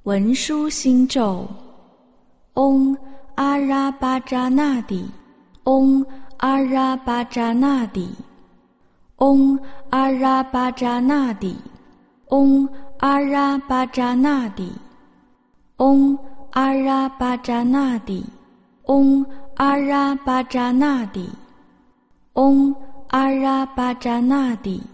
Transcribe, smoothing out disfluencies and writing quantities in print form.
文殊心咒：嗡阿拉巴扎那底，嗡阿拉巴扎那底，嗡阿拉巴扎那底，嗡阿拉巴扎那底，嗡阿拉巴扎那底，嗡阿拉巴扎那底，嗡阿拉巴扎那底。